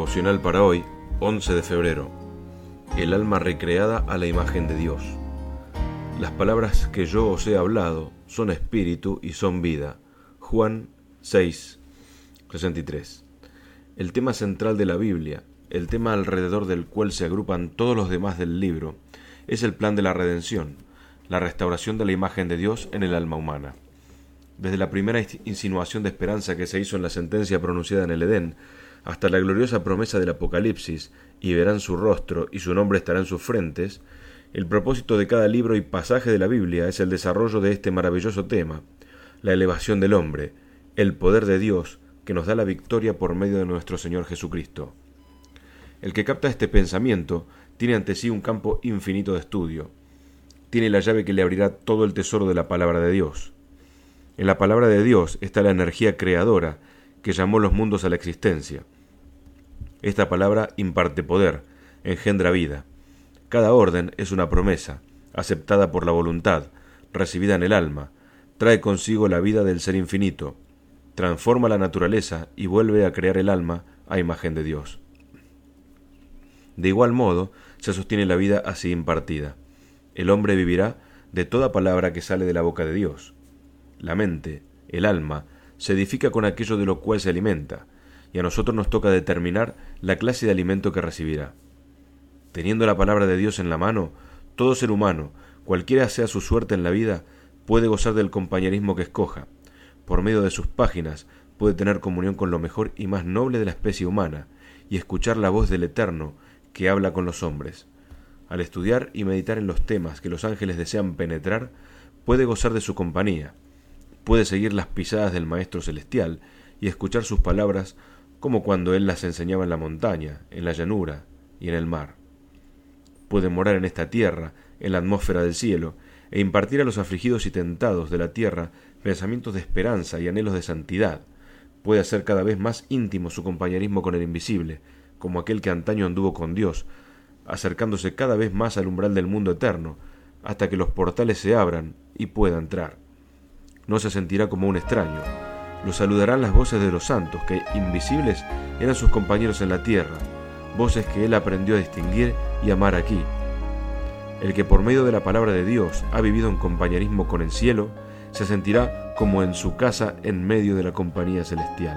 Devocional para hoy, 11 de febrero. El alma recreada a la imagen de Dios. Las palabras que yo os he hablado son espíritu y son vida. Juan 6, 63. El tema central de la Biblia, el tema alrededor del cual se agrupan todos los demás del libro, es el plan de la redención, la restauración de la imagen de Dios en el alma humana. Desde la primera insinuación de esperanza que se hizo en la sentencia pronunciada en el Edén, hasta la gloriosa promesa del Apocalipsis, y verán su rostro y su nombre estará en sus frentes, el propósito de cada libro y pasaje de la Biblia es el desarrollo de este maravilloso tema, la elevación del hombre, el poder de Dios que nos da la victoria por medio de nuestro Señor Jesucristo. El que capta este pensamiento tiene ante sí un campo infinito de estudio, tiene la llave que le abrirá todo el tesoro de la palabra de Dios. En la palabra de Dios está la energía creadora que llamó los mundos a la existencia. Esta palabra imparte poder, engendra vida. Cada orden es una promesa, aceptada por la voluntad, recibida en el alma, trae consigo la vida del ser infinito, transforma la naturaleza y vuelve a crear el alma a imagen de Dios. De igual modo, se sostiene la vida así impartida. El hombre vivirá de toda palabra que sale de la boca de Dios. La mente, el alma, se edifica con aquello de lo cual se alimenta, y a nosotros nos toca determinar la clase de alimento que recibirá. Teniendo la palabra de Dios en la mano, todo ser humano, cualquiera sea su suerte en la vida, puede gozar del compañerismo que escoja. Por medio de sus páginas puede tener comunión con lo mejor y más noble de la especie humana, y escuchar la voz del Eterno que habla con los hombres. Al estudiar y meditar en los temas que los ángeles desean penetrar, puede gozar de su compañía, puede seguir las pisadas del Maestro Celestial y escuchar sus palabras como cuando él las enseñaba en la montaña, en la llanura y en el mar. Puede morar en esta tierra, en la atmósfera del cielo, e impartir a los afligidos y tentados de la tierra pensamientos de esperanza y anhelos de santidad. Puede hacer cada vez más íntimo su compañerismo con el invisible, como aquel que antaño anduvo con Dios, acercándose cada vez más al umbral del mundo eterno, hasta que los portales se abran y pueda entrar. No se sentirá como un extraño. Lo saludarán las voces de los santos, que, invisibles, eran sus compañeros en la tierra, voces que él aprendió a distinguir y amar aquí. El que por medio de la palabra de Dios ha vivido en compañerismo con el cielo, se sentirá como en su casa en medio de la compañía celestial.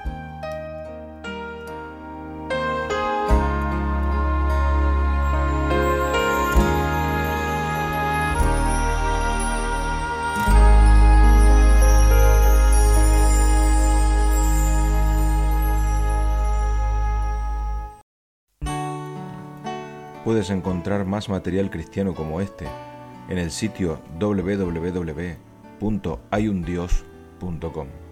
Puedes encontrar más material cristiano como este en el sitio www.hayundios.com.